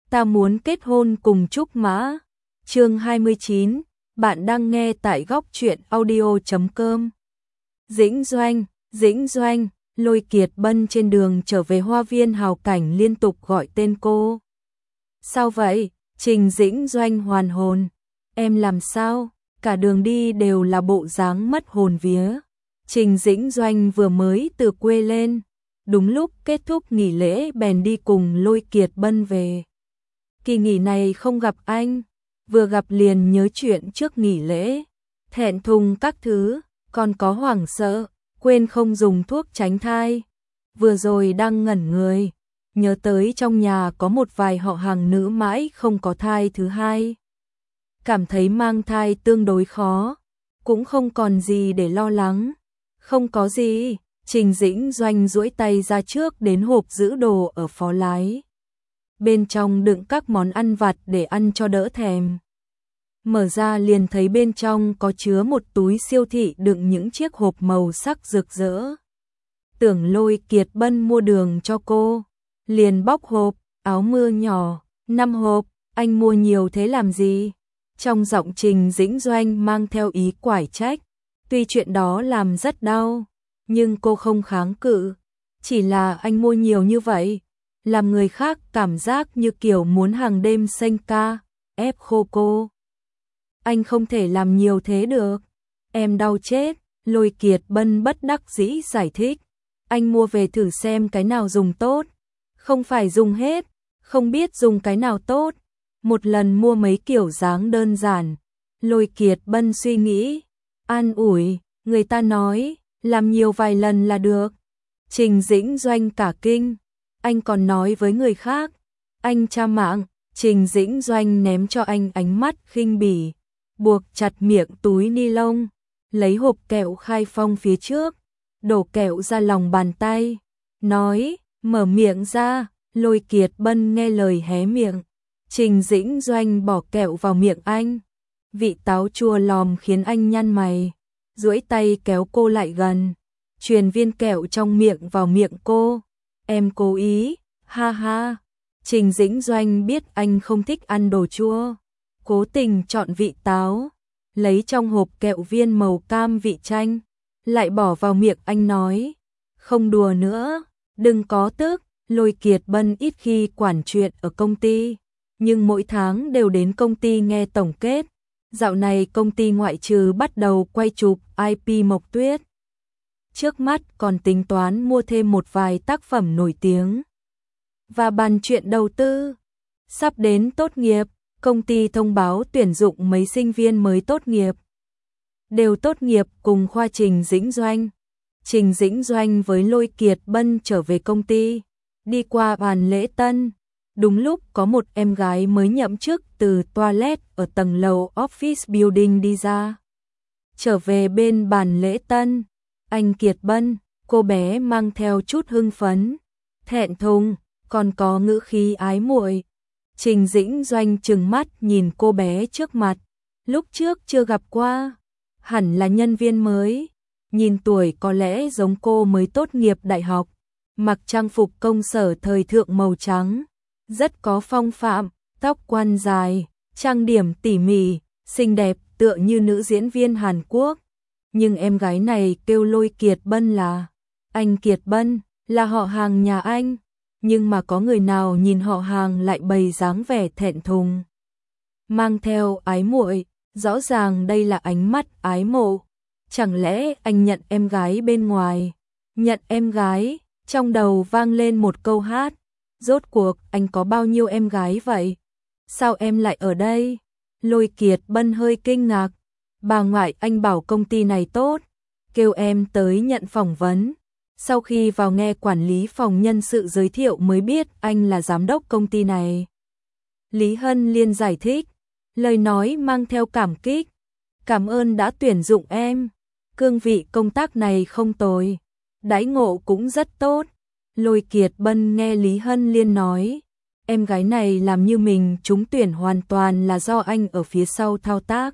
ta muốn kết hôn cùng Trúc Mã. Chương 29, bạn đang nghe tại góc truyện audio.com. Dĩnh Doanh, Lôi Kiệt Bân trên đường trở về hoa viên hào cảnh liên tục gọi tên cô. Sao vậy? Trình Dĩnh Doanh hoàn hồn. Em làm sao? Cả đường đi đều là bộ dáng mất hồn vía. Trình Dĩnh Doanh vừa mới từ quê lên, đúng lúc kết thúc nghỉ lễ bèn đi cùng Lôi Kiệt Bân về. Kỳ nghỉ này không gặp anh, vừa gặp liền nhớ chuyện trước nghỉ lễ, thẹn thùng các thứ, còn có hoảng sợ, quên không dùng thuốc tránh thai. Vừa rồi đang ngẩn người, nhớ tới trong nhà có một vài họ hàng nữ mãi không có thai thứ hai. Cảm thấy mang thai tương đối khó, cũng không còn gì để lo lắng. Không có gì, Trình Dĩnh Doanh duỗi tay ra trước đến hộp giữ đồ ở phó lái. Bên trong đựng các món ăn vặt để ăn cho đỡ thèm. Mở ra liền thấy bên trong có chứa một túi siêu thị đựng những chiếc hộp màu sắc rực rỡ. Tưởng Lôi Kiệt Bân mua đường cho cô, liền bóc hộp, áo mưa nhỏ, 5 hộp, anh mua nhiều thế làm gì? Trong giọng Trình Dĩnh Doanh mang theo ý quải trách, tuy chuyện đó làm rất đau, nhưng cô không kháng cự, chỉ là anh mua nhiều như vậy, làm người khác cảm giác như kiểu muốn hàng đêm xanh ca, ép khô cô. Anh không thể làm nhiều thế được, em đau chết. Lôi Kiệt Bân bất đắc dĩ giải thích, anh mua về thử xem cái nào dùng tốt, không phải dùng hết, không biết dùng cái nào tốt, một lần mua mấy kiểu dáng đơn giản. Lôi Kiệt Bân suy nghĩ, an ủi, người ta nói, làm nhiều vài lần là được. Trình Dĩnh Doanh cả kinh, anh còn nói với người khác, anh cha mạng. Trình Dĩnh Doanh ném cho anh ánh mắt khinh bỉ, buộc chặt miệng túi ni lông, lấy hộp kẹo Khai Phong phía trước, đổ kẹo ra lòng bàn tay, nói, mở miệng ra. Lôi Kiệt Bân nghe lời hé miệng, Trình Dĩnh Doanh bỏ kẹo vào miệng anh, vị táo chua lòm khiến anh nhăn mày, duỗi tay kéo cô lại gần, truyền viên kẹo trong miệng vào miệng cô. Em cố ý, ha ha. Trình Dĩnh Doanh biết anh không thích ăn đồ chua, cố tình chọn vị táo, lấy trong hộp kẹo viên màu cam vị chanh, lại bỏ vào miệng anh nói, không đùa nữa, đừng có tức. Lôi Kiệt Bân ít khi quản chuyện ở công ty, nhưng mỗi tháng đều đến công ty nghe tổng kết. Dạo này công ty ngoại trừ bắt đầu quay chụp IP Mộc Tuyết, trước mắt còn tính toán mua thêm một vài tác phẩm nổi tiếng và bàn chuyện đầu tư. Sắp đến tốt nghiệp, công ty thông báo tuyển dụng mấy sinh viên mới tốt nghiệp, đều tốt nghiệp cùng khoa Trình Dĩnh Doanh. Trình Dĩnh Doanh với Lôi Kiệt Bân trở về công ty, đi qua bàn lễ tân, đúng lúc có một em gái mới nhậm chức từ toilet ở tầng lầu office building đi ra. Trở về bên bàn lễ tân, anh Kiệt Bân, cô bé mang theo chút hưng phấn, thẹn thùng, còn có ngữ khí ái muội. Trình Dĩnh Doanh trừng mắt nhìn cô bé trước mặt, lúc trước chưa gặp qua, hẳn là nhân viên mới, nhìn tuổi có lẽ giống cô mới tốt nghiệp đại học, mặc trang phục công sở thời thượng màu trắng, rất có phong phạm, tóc quăn dài, trang điểm tỉ mỉ, xinh đẹp tựa như nữ diễn viên Hàn Quốc. Nhưng em gái này kêu Lôi Kiệt Bân là anh Kiệt Bân, là họ hàng nhà anh, nhưng mà có người nào nhìn họ hàng lại bày dáng vẻ thẹn thùng, mang theo ái muội, rõ ràng đây là ánh mắt ái mộ. Chẳng lẽ anh nhận em gái bên ngoài? Nhận em gái? Trong đầu vang lên một câu hát, rốt cuộc anh có bao nhiêu em gái vậy? Sao em lại ở đây? Lôi Kiệt Bân hơi kinh ngạc, bà ngoại anh bảo công ty này tốt, kêu em tới nhận phỏng vấn. Sau khi vào nghe quản lý phòng nhân sự giới thiệu mới biết anh là giám đốc công ty này. Lý Hân Liên giải thích, lời nói mang theo cảm kích, cảm ơn đã tuyển dụng em, cương vị công tác này không tồi, đãi ngộ cũng rất tốt. Lôi Kiệt Bân nghe Lý Hân Liên nói, em gái này làm như mình trúng tuyển hoàn toàn là do anh ở phía sau thao tác.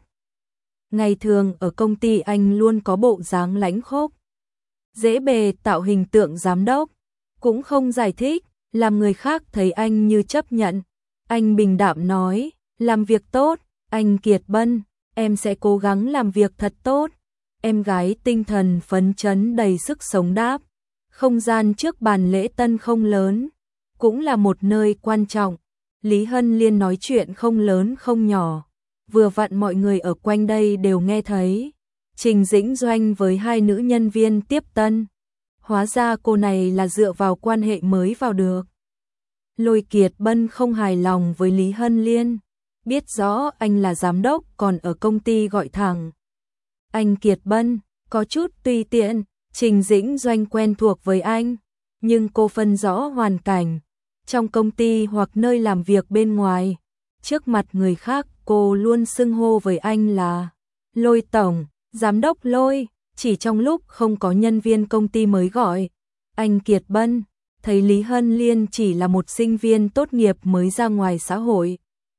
Ngày thường ở công ty anh luôn có bộ dáng lãnh khốc, dễ bề tạo hình tượng giám đốc, cũng không giải thích, làm người khác thấy anh như chấp nhận. Anh bình đạm nói, làm việc tốt, anh Kiệt Bân, em sẽ cố gắng làm việc thật tốt. Em gái tinh thần phấn chấn đầy sức sống đáp. Không gian trước bàn lễ tân không lớn, cũng là một nơi quan trọng. Lý Hân Liên nói chuyện không lớn không nhỏ, vừa vặn mọi người ở quanh đây đều nghe thấy. Trình Dĩnh Doanh với hai nữ nhân viên tiếp tân. Hóa ra cô này là dựa vào quan hệ mới vào được. Lôi Kiệt Bân không hài lòng với Lý Hân Liên, biết rõ anh là giám đốc còn ở công ty gọi thẳng. Anh Kiệt Bân, có chút tùy tiện, Trình Dĩnh Doanh quen thuộc với anh, nhưng cô phân rõ hoàn cảnh, trong công ty hoặc nơi làm việc bên ngoài. Trước mặt người khác cô luôn xưng hô với anh là Lôi Tổng, Giám đốc Lôi, chỉ trong lúc không có nhân viên công ty mới gọi. Anh Kiệt Bân, thấy Lý Hân Liên chỉ là một sinh viên tốt nghiệp mới ra ngoài xã hội,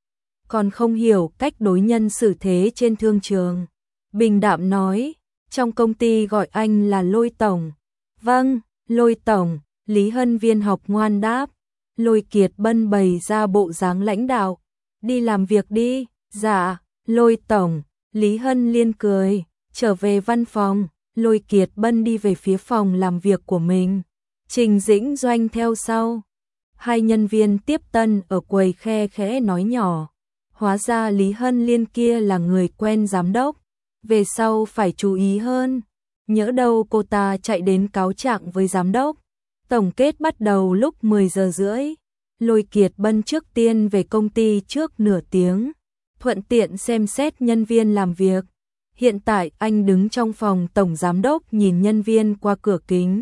còn không hiểu cách đối nhân xử thế trên thương trường. Bình đạm nói, trong công ty gọi anh là Lôi Tổng. Vâng, Lôi Tổng, Lý Hân Viên học ngoan đáp. Lôi Kiệt Bân bày ra bộ dáng lãnh đạo. Đi làm việc đi, dạ, Lôi Tổng, Lý Hân Liên cười, trở về văn phòng. Lôi Kiệt Bân đi về phía phòng làm việc của mình. Trình Dĩnh Doanh theo sau. Hai nhân viên tiếp tân ở quầy khe khẽ nói nhỏ. Hóa ra Lý Hân Liên kia là người quen giám đốc. Về sau phải chú ý hơn. Nhỡ đâu cô ta chạy đến cáo trạng với giám đốc. Tổng kết bắt đầu lúc 10 giờ rưỡi. Lôi Kiệt Bân trước tiên về công ty trước nửa tiếng. Thuận tiện xem xét nhân viên làm việc. Hiện tại anh đứng trong phòng tổng giám đốc nhìn nhân viên qua cửa kính.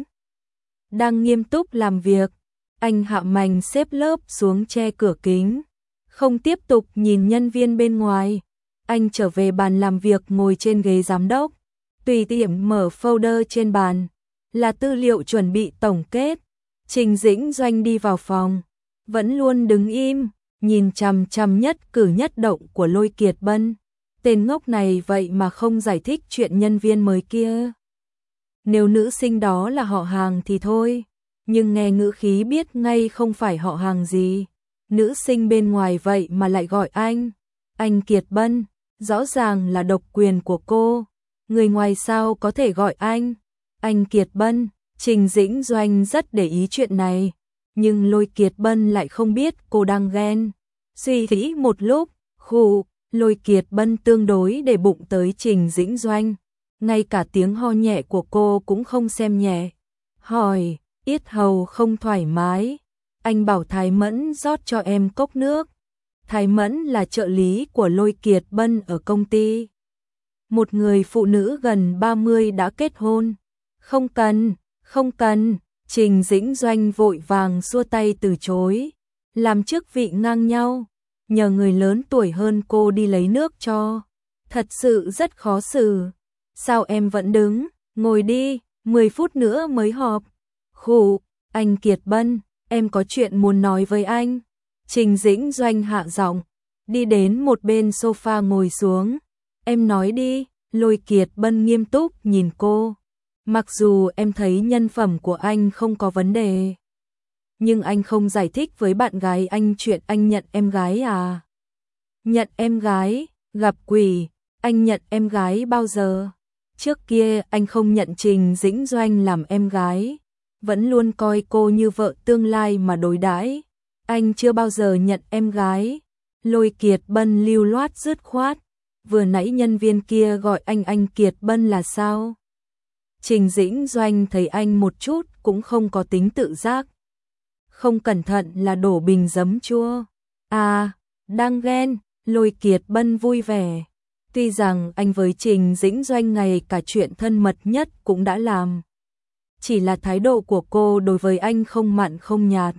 Đang nghiêm túc làm việc. Anh hạ mành xếp lớp xuống che cửa kính. Không tiếp tục nhìn nhân viên bên ngoài. Anh trở về bàn làm việc ngồi trên ghế giám đốc. Tùy tiện mở folder trên bàn. Là tư liệu chuẩn bị tổng kết. Trình Dĩnh Doanh đi vào phòng. Vẫn luôn đứng im. Nhìn chằm chằm nhất cử nhất động của Lôi Kiệt Bân. Tên ngốc này vậy mà không giải thích chuyện nhân viên mới kia. Nếu nữ sinh đó là họ hàng thì thôi. Nhưng nghe ngữ khí biết ngay không phải họ hàng gì. Nữ sinh bên ngoài vậy mà lại gọi anh. Anh Kiệt Bân, rõ ràng là độc quyền của cô. Người ngoài sao có thể gọi anh. Anh Kiệt Bân, Trình Dĩnh Doanh rất để ý chuyện này. Nhưng Lôi Kiệt Bân lại không biết cô đang ghen. Suy nghĩ một lúc, khụ, Lôi Kiệt Bân tương đối để bụng tới Trình Dĩnh Doanh. Ngay cả tiếng ho nhẹ của cô cũng không xem nhẹ. Hỏi, yết hầu không thoải mái. Anh bảo Thái Mẫn rót cho em cốc nước. Thái Mẫn là trợ lý của Lôi Kiệt Bân ở công ty. Một người phụ nữ gần 30 đã kết hôn. Không cần, không cần. Trình Dĩnh Doanh vội vàng xua tay từ chối. Làm chức vị ngang nhau. Nhờ người lớn tuổi hơn cô đi lấy nước cho. Thật sự rất khó xử. Sao em vẫn đứng, ngồi đi, 10 phút nữa mới họp. Khụ, anh Kiệt Bân, em có chuyện muốn nói với anh. Trình Dĩnh Doanh hạ giọng, đi đến một bên sofa ngồi xuống. Em nói đi. Lôi Kiệt Bân nghiêm túc nhìn cô. Mặc dù em thấy nhân phẩm của anh không có vấn đề, nhưng anh không giải thích với bạn gái anh chuyện anh nhận em gái à? Nhận em gái, gặp quỷ, anh nhận em gái bao giờ? Trước kia anh không nhận Trình Dĩnh Doanh làm em gái, vẫn luôn coi cô như vợ tương lai mà đối đãi. Anh chưa bao giờ nhận em gái. Lôi Kiệt Bân lưu loát dứt khoát. Vừa nãy nhân viên kia gọi anh Kiệt Bân là sao? Trình Dĩnh Doanh thấy anh một chút cũng không có tính tự giác. Không cẩn thận là đổ bình giấm chua. À, đang ghen. Lôi Kiệt Bân vui vẻ. Tuy rằng anh với Trình Dĩnh Doanh ngày cả chuyện thân mật nhất cũng đã làm. Chỉ là thái độ của cô đối với anh không mặn không nhạt.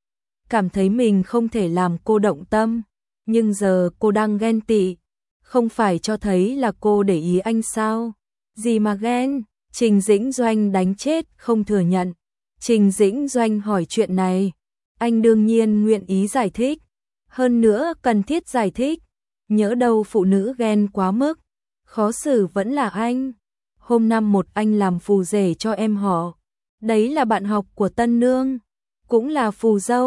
Cảm thấy mình không thể làm cô động tâm. Nhưng giờ cô đang ghen tị. Không phải cho thấy là cô để ý anh sao? Gì mà ghen? Trình Dĩnh Doanh đánh chết không thừa nhận. Trình Dĩnh Doanh hỏi chuyện này. Anh đương nhiên nguyện ý giải thích. Hơn nữa cần thiết giải thích. Nhỡ đâu phụ nữ ghen quá mức. Khó xử vẫn là anh. Hôm năm một anh làm phù rể cho em họ. Đấy là bạn học của Tân Nương. Cũng là phù dâu.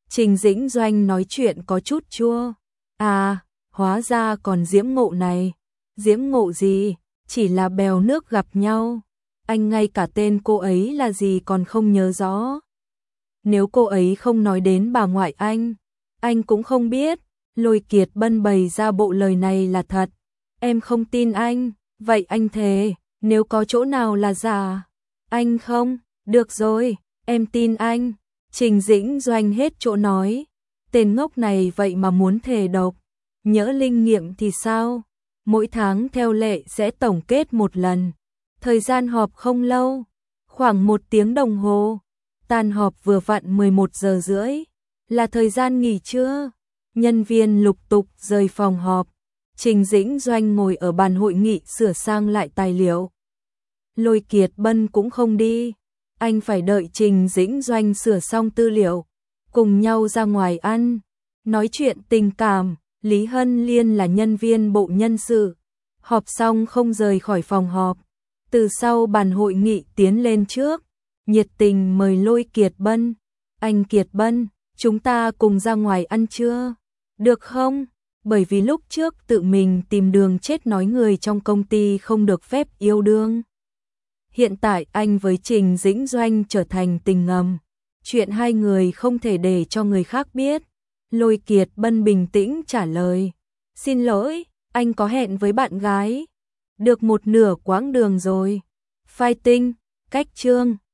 Trình Dĩnh Doanh nói chuyện có chút chua. À, hóa ra còn Diễm Ngộ này. Diễm Ngộ gì? Chỉ là bèo nước gặp nhau. Anh ngay cả tên cô ấy là gì còn không nhớ rõ. Nếu cô ấy không nói đến bà ngoại anh cũng không biết. Lôi Kiệt Bân bày ra bộ lời này là thật. Em không tin anh, vậy anh thề, nếu có chỗ nào là giả. Anh không, được rồi, em tin anh. Trình Dĩnh Doanh hết chỗ nói. Tên ngốc này vậy mà muốn thề độc. Nhỡ linh nghiệm thì sao? Mỗi tháng theo lệ sẽ tổng kết một lần. Thời gian họp không lâu, khoảng 1 tiếng đồng hồ. Tan họp vừa vặn 11 giờ rưỡi, là thời gian nghỉ trưa. Nhân viên lục tục rời phòng họp. Trình Dĩnh Doanh ngồi ở bàn hội nghị sửa sang lại tài liệu. Lôi Kiệt Bân cũng không đi. Anh phải đợi Trình Dĩnh Doanh sửa xong tư liệu, cùng nhau ra ngoài ăn, nói chuyện tình cảm. Lý Hân Liên là nhân viên bộ nhân sự. Họp xong không rời khỏi phòng họp. Từ sau bàn hội nghị tiến lên trước, nhiệt tình mời Lôi Kiệt Bân. Anh Kiệt Bân, chúng ta cùng ra ngoài ăn trưa, được không? Bởi vì lúc trước tự mình tìm đường chết nói người trong công ty không được phép yêu đương. Hiện tại anh với Trình Dĩnh Doanh trở thành tình ngầm. Chuyện hai người không thể để cho người khác biết. Lôi Kiệt Bân bình tĩnh trả lời. Xin lỗi, anh có hẹn với bạn gái. Được một nửa quãng đường rồi. Fighting, cách chương.